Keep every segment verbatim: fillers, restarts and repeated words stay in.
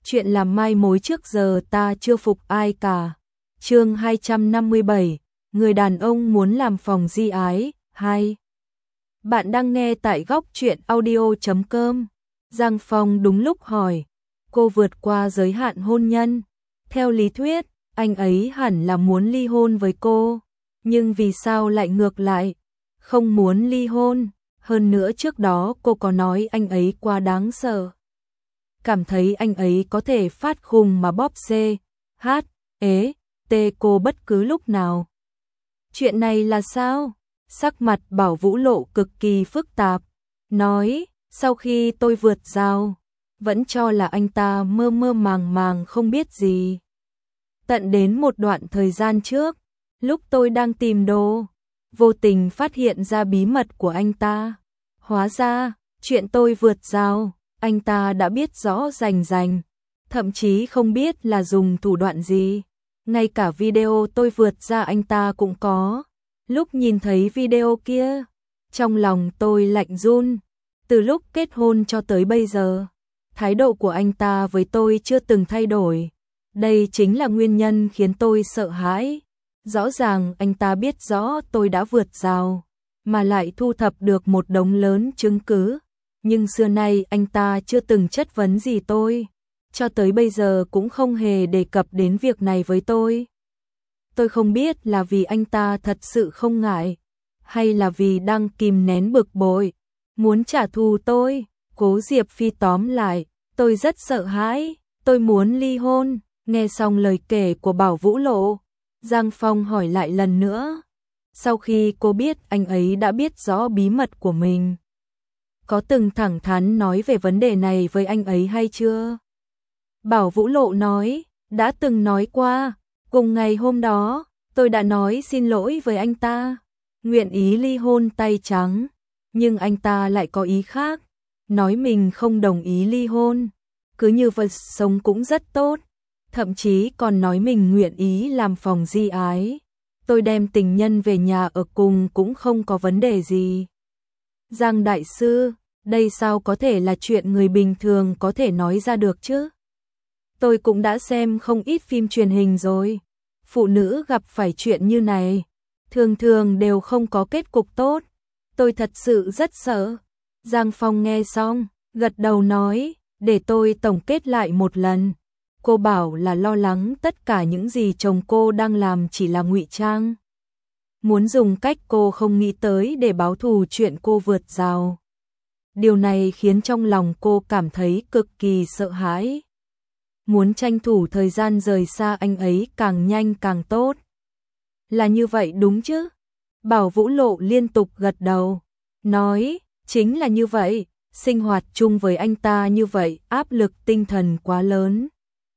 chuyện làm mai mối trước giờ ta chưa phục ai cả. Chương hai trăm năm mươi bảy, người đàn ông muốn làm phòng di ái, hai. Bạn đang nghe tại góc truyện audio chấm com. Giang Phong đúng lúc hỏi, cô vượt qua giới hạn hôn nhân. Theo lý thuyết, anh ấy hẳn là muốn ly hôn với cô, nhưng vì sao lại ngược lại, không muốn ly hôn, hơn nữa trước đó cô có nói anh ấy quá đáng sợ. Cảm thấy anh ấy có thể phát khùng mà bóp C, H, ế, T cô bất cứ lúc nào. Chuyện này là sao? Sắc mặt Bảo Vũ Lộ cực kỳ phức tạp, nói, sau khi tôi vượt rào, vẫn cho là anh ta mơ mơ màng màng không biết gì. Tận đến một đoạn thời gian trước, lúc tôi đang tìm đồ, vô tình phát hiện ra bí mật của anh ta. Hóa ra, chuyện tôi vượt rào, anh ta đã biết rõ rành rành, thậm chí không biết là dùng thủ đoạn gì. Ngay cả video tôi vượt ra anh ta cũng có. Lúc nhìn thấy video kia, trong lòng tôi lạnh run. Từ lúc kết hôn cho tới bây giờ, thái độ của anh ta với tôi chưa từng thay đổi. Đây chính là nguyên nhân khiến tôi sợ hãi. Rõ ràng anh ta biết rõ tôi đã vượt rào, mà lại thu thập được một đống lớn chứng cứ. Nhưng xưa nay anh ta chưa từng chất vấn gì tôi, cho tới bây giờ cũng không hề đề cập đến việc này với tôi. Tôi không biết là vì anh ta thật sự không ngại, hay là vì đang kìm nén bực bội, muốn trả thù tôi. Cố Diệp Phi tóm lại, tôi rất sợ hãi, tôi muốn ly hôn. Nghe xong lời kể của Bảo Vũ Lộ, Giang Phong hỏi lại lần nữa. Sau khi cô biết anh ấy đã biết rõ bí mật của mình, có từng thẳng thắn nói về vấn đề này với anh ấy hay chưa? Bảo Vũ Lộ nói, đã từng nói qua, cùng ngày hôm đó, tôi đã nói xin lỗi với anh ta, nguyện ý ly hôn tay trắng, nhưng anh ta lại có ý khác, nói mình không đồng ý ly hôn, cứ như vật sống cũng rất tốt, thậm chí còn nói mình nguyện ý làm phòng di ái. Tôi đem tình nhân về nhà ở cùng cũng không có vấn đề gì. Giang đại sư, đây sao có thể là chuyện người bình thường có thể nói ra được chứ? Tôi cũng đã xem không ít phim truyền hình rồi. Phụ nữ gặp phải chuyện như này, thường thường đều không có kết cục tốt. Tôi thật sự rất sợ. Giang Phong nghe xong, gật đầu nói, để tôi tổng kết lại một lần. Cô bảo là lo lắng tất cả những gì chồng cô đang làm chỉ là ngụy trang. Muốn dùng cách cô không nghĩ tới để báo thù chuyện cô vượt rào. Điều này khiến trong lòng cô cảm thấy cực kỳ sợ hãi. Muốn tranh thủ thời gian rời xa anh ấy càng nhanh càng tốt. Là như vậy đúng chứ? Bảo Vũ Lộ liên tục gật đầu, nói, chính là như vậy, sinh hoạt chung với anh ta như vậy áp lực tinh thần quá lớn.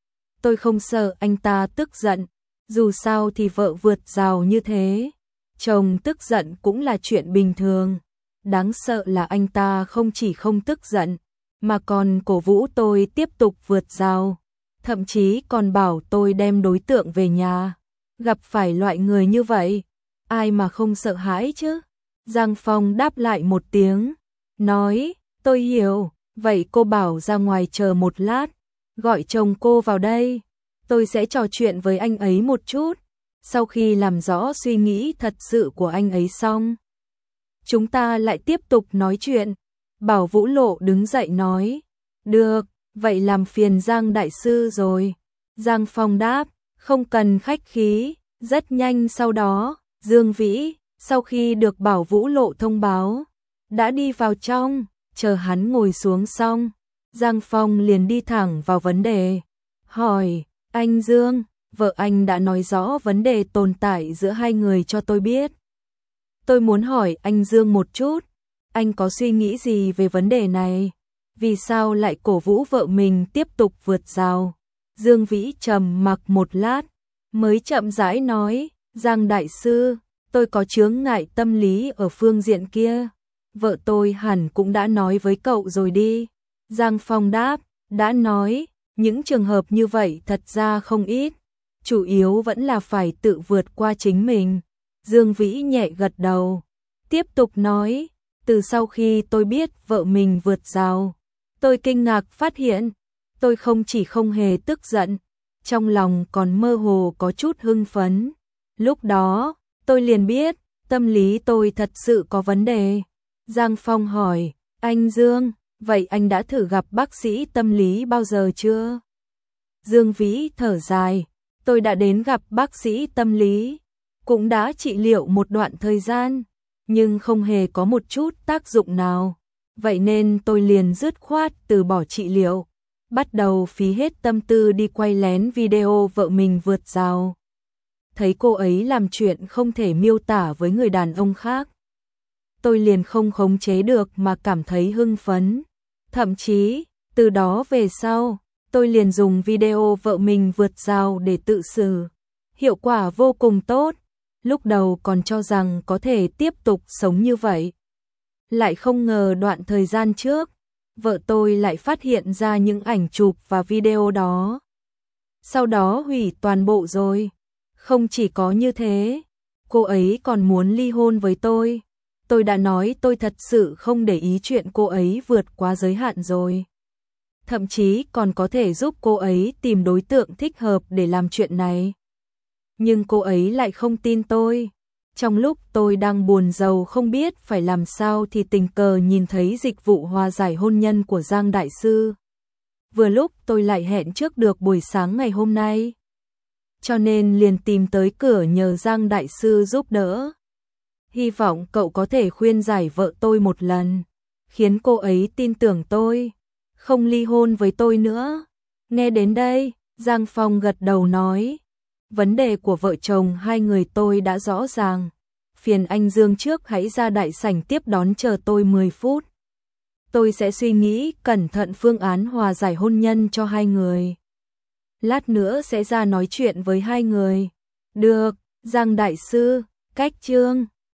Tôi không sợ anh ta tức giận, dù sao thì vợ vượt rào như thế, chồng tức giận cũng là chuyện bình thường. Đáng sợ là anh ta không chỉ không tức giận, mà còn cổ vũ tôi tiếp tục vượt rào, thậm chí còn bảo tôi đem đối tượng về nhà. Gặp phải loại người như vậy, ai mà không sợ hãi chứ? Giang Phong đáp lại một tiếng, nói, tôi hiểu, vậy cô bảo ra ngoài chờ một lát, gọi chồng cô vào đây, tôi sẽ trò chuyện với anh ấy một chút, sau khi làm rõ suy nghĩ thật sự của anh ấy xong, chúng ta lại tiếp tục nói chuyện. Bảo Vũ Lộ đứng dậy nói, được, vậy làm phiền Giang đại sư rồi. Giang Phong đáp, không cần khách khí. Rất nhanh sau đó, Dương Vĩ, sau khi được Bảo Vũ Lộ thông báo, đã đi vào trong, chờ hắn ngồi xuống xong, Giang Phong liền đi thẳng vào vấn đề, hỏi, anh Dương, vợ anh đã nói rõ vấn đề tồn tại giữa hai người cho tôi biết. Tôi muốn hỏi anh Dương một chút, anh có suy nghĩ gì về vấn đề này? Vì sao lại cổ vũ vợ mình tiếp tục vượt rào? Dương Vĩ trầm mặc một lát, mới chậm rãi nói, Giang đại sư, tôi có chướng ngại tâm lý ở phương diện kia. Vợ tôi hẳn cũng đã nói với cậu rồi đi. Giang Phong đáp, đã nói, những trường hợp như vậy thật ra không ít, chủ yếu vẫn là phải tự vượt qua chính mình. Dương Vĩ nhẹ gật đầu, tiếp tục nói, từ sau khi tôi biết vợ mình vượt rào, tôi kinh ngạc phát hiện, tôi không chỉ không hề tức giận, trong lòng còn mơ hồ có chút hưng phấn. Lúc đó, tôi liền biết, tâm lý tôi thật sự có vấn đề. Giang Phong hỏi, anh Dương, vậy anh đã thử gặp bác sĩ tâm lý bao giờ chưa? Dương Vĩ thở dài, tôi đã đến gặp bác sĩ tâm lý, cũng đã trị liệu một đoạn thời gian, nhưng không hề có một chút tác dụng nào. Vậy nên tôi liền dứt khoát từ bỏ trị liệu, bắt đầu phí hết tâm tư đi quay lén video vợ mình vượt rào. Thấy cô ấy làm chuyện không thể miêu tả với người đàn ông khác, tôi liền không khống chế được mà cảm thấy hưng phấn. Thậm chí, từ đó về sau, tôi liền dùng video vợ mình vượt rào để tự xử. Hiệu quả vô cùng tốt, lúc đầu còn cho rằng có thể tiếp tục sống như vậy. Lại không ngờ đoạn thời gian trước, vợ tôi lại phát hiện ra những ảnh chụp và video đó. Sau đó hủy toàn bộ rồi. Không chỉ có như thế, cô ấy còn muốn ly hôn với tôi. Tôi đã nói tôi thật sự không để ý chuyện cô ấy vượt quá giới hạn rồi. Thậm chí còn có thể giúp cô ấy tìm đối tượng thích hợp để làm chuyện này. Nhưng cô ấy lại không tin tôi. Trong lúc tôi đang buồn rầu không biết phải làm sao thì tình cờ nhìn thấy dịch vụ hòa giải hôn nhân của Giang Đại Sư. Vừa lúc tôi lại hẹn trước được buổi sáng ngày hôm nay. Cho nên liền tìm tới cửa nhờ Giang Đại Sư giúp đỡ. Hy vọng cậu có thể khuyên giải vợ tôi một lần, khiến cô ấy tin tưởng tôi, không ly hôn với tôi nữa. Nghe đến đây, Giang Phong gật đầu nói, vấn đề của vợ chồng hai người tôi đã rõ ràng. Phiền anh Dương trước hãy ra đại sảnh tiếp đón chờ tôi mười phút. Tôi sẽ suy nghĩ cẩn thận phương án hòa giải hôn nhân cho hai người. Lát nữa sẽ ra nói chuyện với hai người. Được, Giang Đại Sư, cách chương.